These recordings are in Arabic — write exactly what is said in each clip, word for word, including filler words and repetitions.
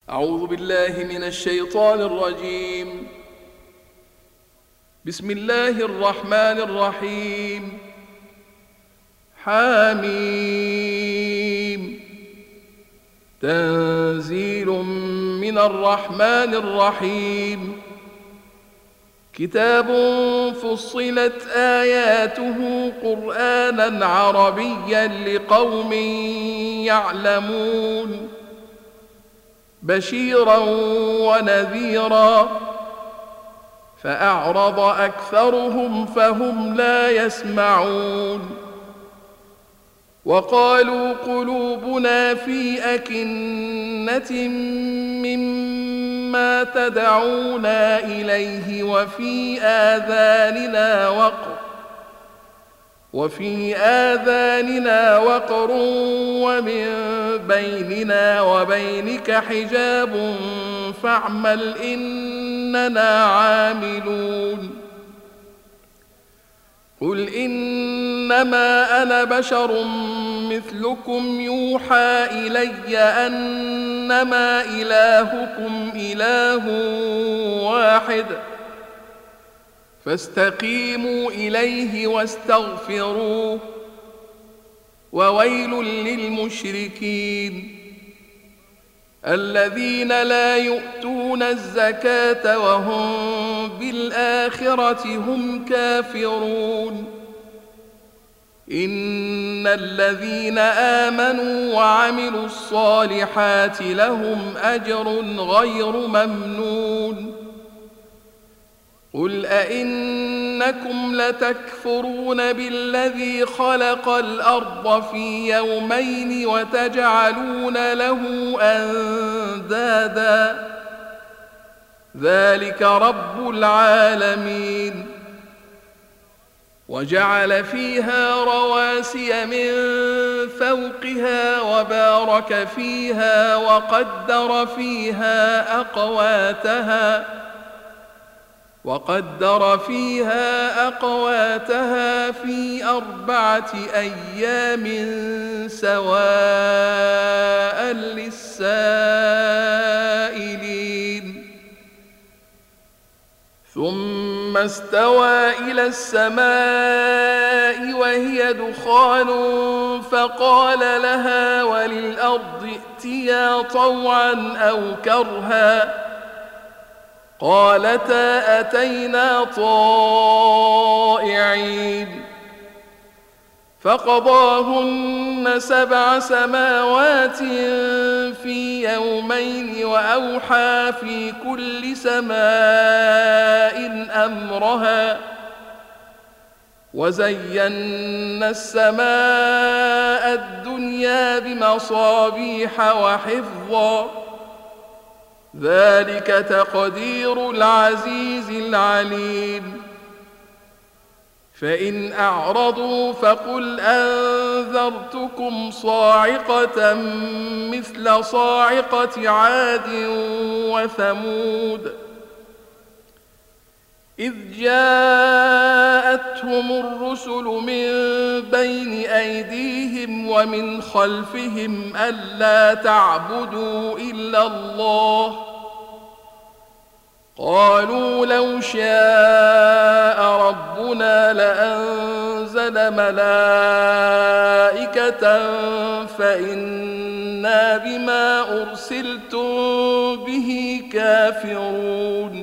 أعوذ بالله من الشيطان الرجيم. بسم الله الرحمن الرحيم. حميم. تنزيل من الرحمن الرحيم. كتاب فصلت آياته قرآنا عربيا لقوم يعلمون بشيرا ونذيرا فأعرض أكثرهم فهم لا يسمعون وقالوا قلوبنا في أكنة مما تدعونا إليه وفي آذاننا وقر وفي آذاننا وقر ومن بيننا وبينك حجاب فاعمل إننا عاملون قل إنما أنا بشر مثلكم يوحى إلي أنما إلهكم إله واحد فاستقيموا إليه واستغفروه وويل للمشركين الذين لا يؤتون الزكاة وهم بالآخرة هم كافرون إن الذين آمنوا وعملوا الصالحات لهم أجر غير ممنون قل أئنكم لتكفرون بالذي خلق الأرض في يومين وتجعلون له أندادا ذلك رب العالمين وجعل فيها رواسي من فوقها وبارك فيها وقدر فيها أقواتها وقدر فيها أقواتها في أربعة أيام سواء للسائلين ثم استوى إلى السماء وهي دخان فقال لها وللأرض ائتيا طوعا أو كرها قالتا أتينا طائعين فقضاهن سبع سماوات في يومين وأوحى في كل سماء أمرها وزينا السماء الدنيا بمصابيح وحفظا ذلك تقدير العزيز العليم فإن أعرضوا فقل أنذرتكم صاعقة مثل صاعقة عاد وثمود إذ جاءتهم الرسل من بين أيديهم ومن خلفهم ألا تعبدوا إلا الله قالوا لو شاء ربنا لأنزل ملائكة فإنا بما أرسلتم به كافرون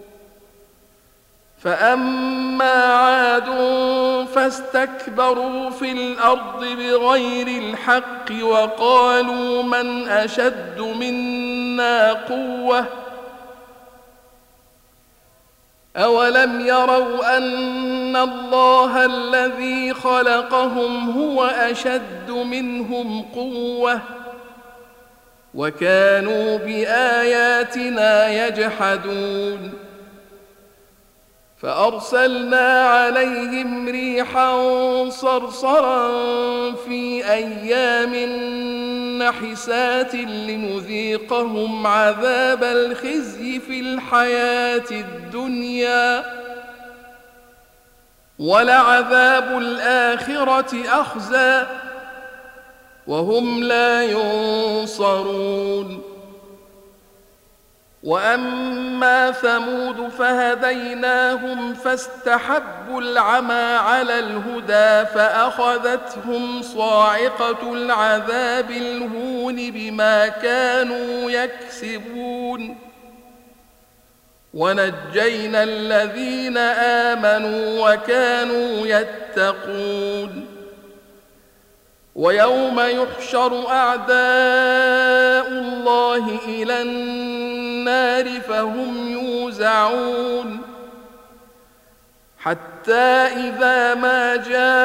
فأما عاد فاستكبروا في الأرض بغير الحق وقالوا من أشد منا قوة أولم يروا أن الله الذي خلقهم هو أشد منهم قوة وكانوا بآياتنا يجحدون فأرسلنا عليهم ريحا صرصرا في أيام نحسات لنذيقهم عذاب الخزي في الحياة الدنيا ولعذاب الآخرة أخزى وهم لا ينصرون وأما ثمود فهديناهم فاستحبوا العمى على الهدى فأخذتهم صاعقة العذاب الهون بما كانوا يكسبون ونجينا الذين آمنوا وكانوا يتقون ويوم يحشر أعداء الله إلى النار فهم يوزعون حتى إذا ما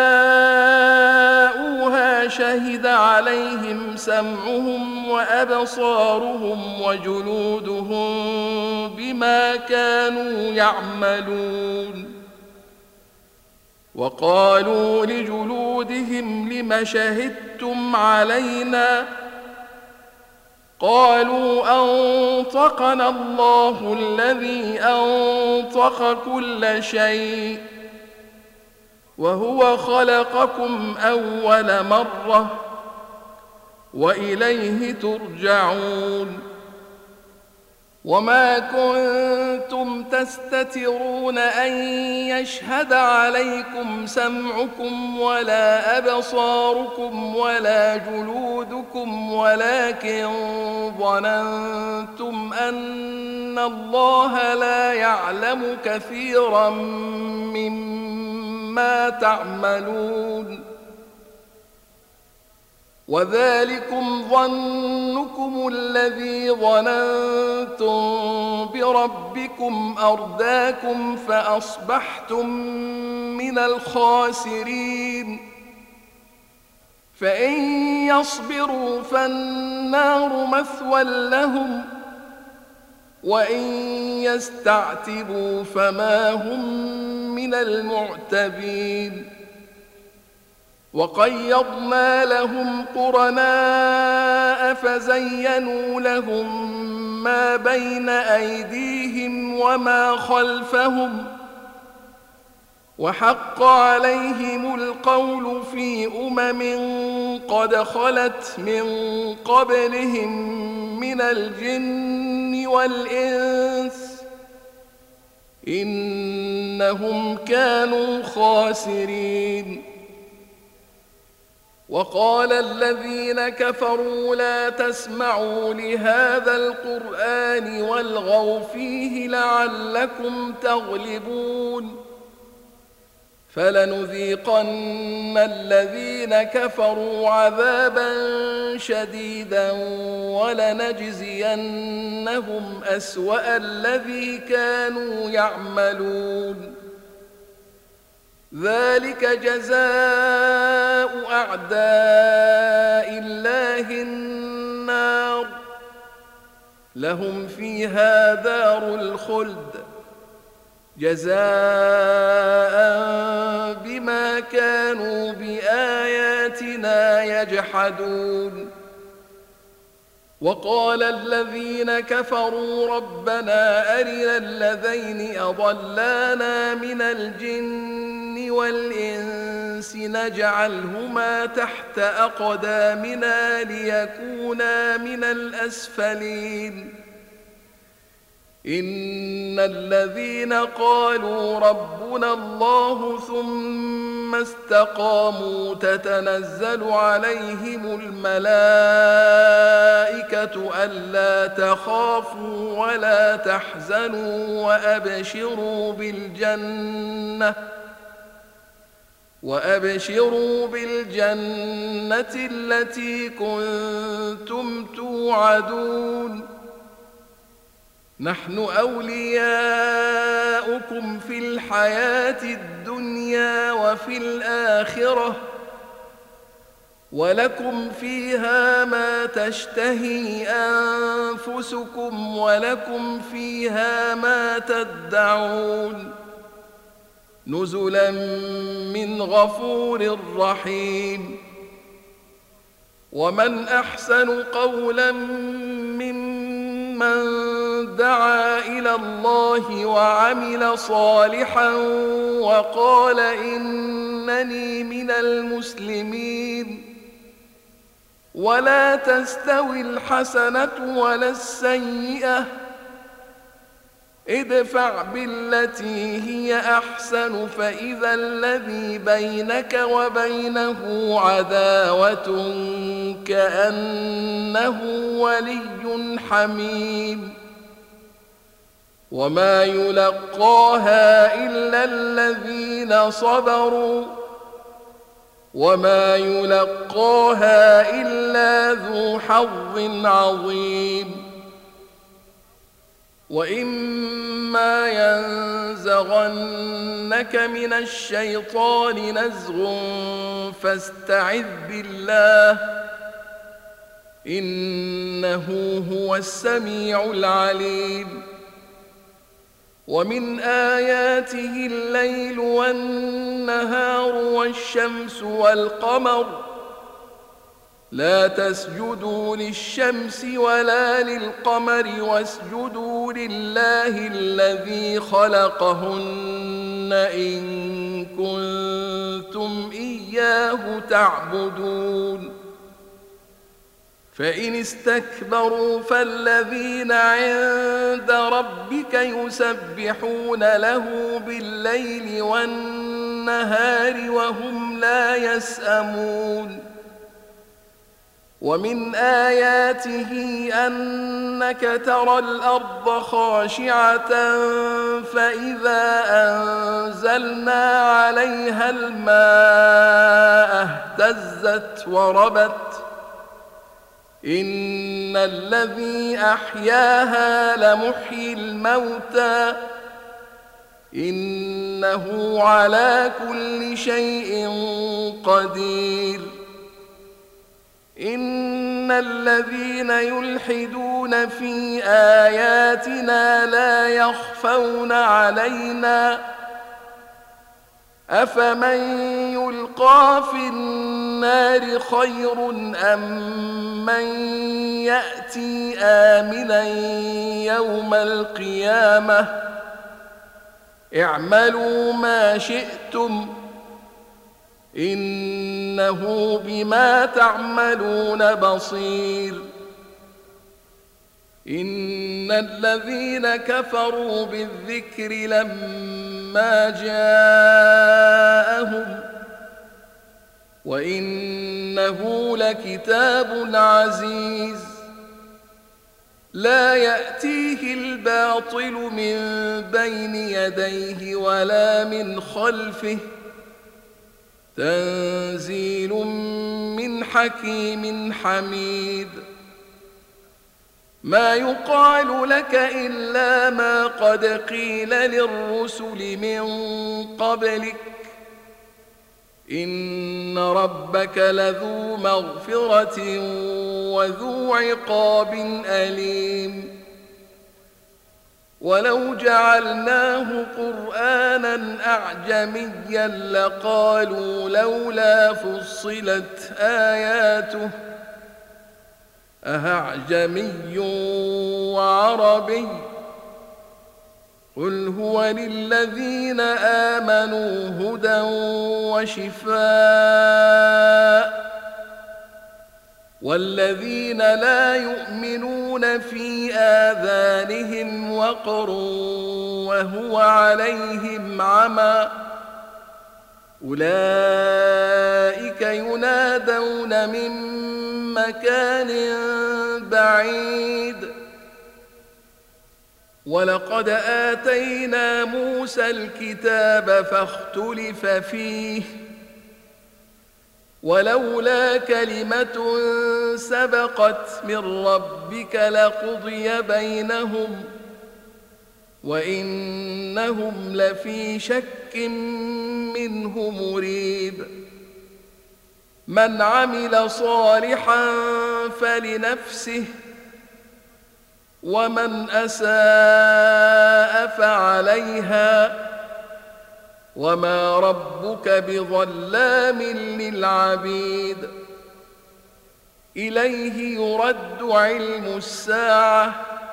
جاءوها شهد عليهم سمعهم وأبصارهم وجلودهم بما كانوا يعملون وقالوا لجلودهم لم شهدتم علينا قالوا أنطقنا الله الذي أنطق كل شيء وهو خلقكم أول مرة وإليه ترجعون وما كنتم تستترون أن يشهد عليكم سمعكم ولا أبصاركم ولا جلودكم ولكن ظننتم أن الله لا يعلم كثيرا مما تعملون وذلكم ظنكم الذي ظننتم بربكم أرداكم فأصبحتم من الخاسرين فإن يصبروا فالنار مثوى لهم وإن يستعتبوا فما هم من المعتبين وقيضنا لهم قرناء فزينوا لهم ما بين أيديهم وما خلفهم وحق عليهم القول في أمم قد خلت من قبلهم من الجن والإنس إنهم كانوا خاسرين وقال الذين كفروا لا تسمعوا لهذا القرآن والغوا فيه لعلكم تغلبون فلنذيقن الذين كفروا عذابا شديدا ولنجزينهم أسوأ الذي كانوا يعملون ذلك جزاء أعداء الله النار لهم فيها دار الخلد جزاء بما كانوا بآياتنا يجحدون وقال الذين كفروا ربنا أرنا الذين أضلانا من الجن والإنس نجعلهما تحت أقدامنا ليكونا من الأسفلين إن الذين قالوا ربنا الله ثم استقاموا تتنزل عليهم الملائكة ألا تخافوا ولا تحزنوا وأبشروا بالجنة وأبشروا بالجنة التي كنتم توعدون نحن أولياؤكم في الحياة الدنيا وفي الآخرة ولكم فيها ما تشتهي أنفسكم ولكم فيها ما تدعون نزلا من غفور رحيم ومن أحسن قولا ممن دعا إلى الله وعمل صالحا وقال إنني من المسلمين ولا تستوي الحسنة ولا السيئة ادفع بالتي هي أحسن فإذا الذي بينك وبينه عداوة كأنه ولي حميم وما يلقاها إلا الذين صبروا وما يلقاها إلا ذو حظ عظيم وإما ينزغنك من الشيطان نزغ فاستعذ بالله إنه هو السميع العليم ومن آياته الليل والنهار والشمس والقمر لا تسجدوا للشمس ولا للقمر واسجدوا لله الذي خلقهن إن كنتم إياه تعبدون فإن استكبروا فالذين عند ربك يسبحون له بالليل والنهار وهم لا يسأمون ومن آياته أنك ترى الأرض خاشعة فإذا أنزلنا عليها الماء اهتزت وربت إن الذي أحياها لمحيي الموتى إنه على كل شيء قدير إن الذين يلحدون في آياتنا لا يخفون علينا أفمن يلقى في النار خير أم من يأتي آمنا يوم القيامة اعملوا ما شئتم إنه بما تعملون بصير إن الذين كفروا بالذكر لما جاءهم وإنه لكتاب عزيز لا يأتيه الباطل من بين يديه ولا من خلفه تنزيل من حكيم حميد ما يقال لك إلا ما قد قيل للرسل من قبلك إن ربك لذو مغفرة وذو عقاب أليم ولو جعلناه قرآنا أعجميا لقالوا لولا فصلت آياته أأعجمي وعربي قل هو للذين آمنوا هدى وشفاء والذين لا يؤمنون في آذانهم وقر وهو عليهم عمى أولئك ينادون من مكان بعيد ولقد آتينا موسى الكتاب فاختلف فيه ولولا كلمة سبقت من ربك لقضي بينهم وإنهم لفي شك منه مريب من عمل صالحا فلنفسه ومن أساء فعليها وما ربك بظلام للعبيد إليه يرد علم الساعة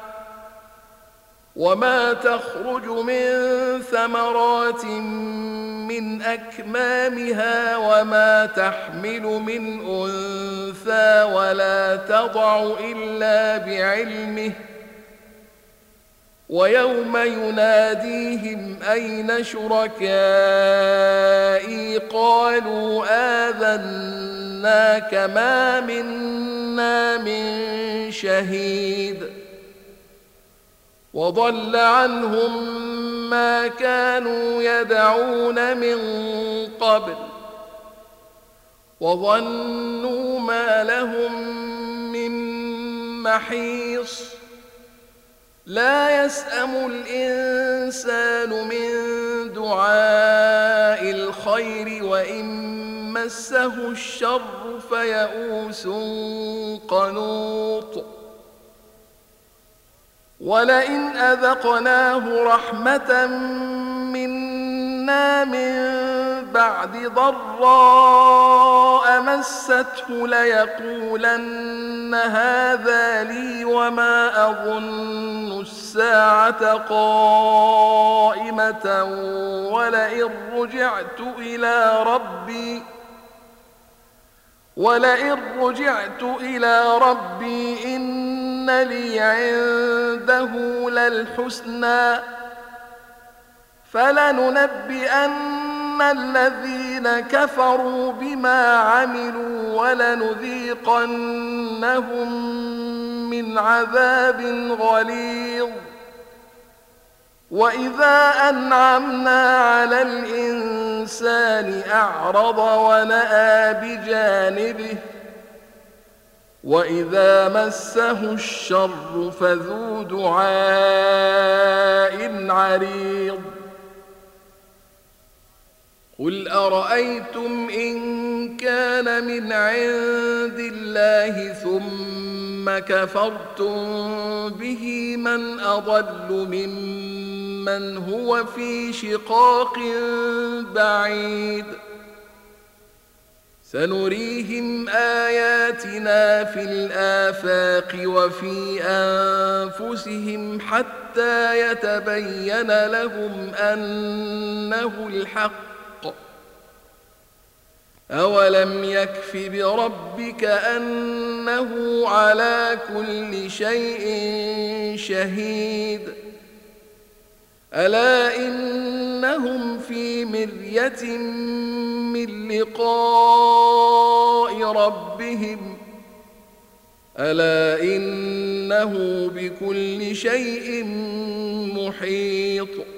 وما تخرج من ثمرات من أكمامها وما تحمل من أنثى ولا تضع إلا بعلمه ويوم يناديهم أين شركائي قالوا آذناك ما منا من شهيد وضل عنهم ما كانوا يدعون من قبل وظنوا ما لهم من محيص لا يسأم الإنسان من دعاء الخير وإن مسه الشر فيئوس قنوط ولئن أذقناه رحمة منا من بعد ضراء مسته ليقولن هذا لي وما أظن الساعة قائمة ولئن رجعت إلى ربي ولئن رجعت إلى ربي إن لي عنده للحسنى فلننبئن الذين كفروا بما عملوا ولنذيقنهم من عذاب غليظ وإذا أنعمنا على الإنسان أعرض ونأى بجانبه وإذا مسه الشر فذو دعاء عريض قل أرأيتم إن كان من عند الله ثم كفرتم به من أضل ممن هو في شقاق بعيد سنريهم آياتنا في الآفاق وفي أنفسهم حتى يتبين لهم أنه الحق أولم يكف بربك أنه على كل شيء شهيد ألا إنهم في مرية من لقاء ربهم ألا إنه بكل شيء محيط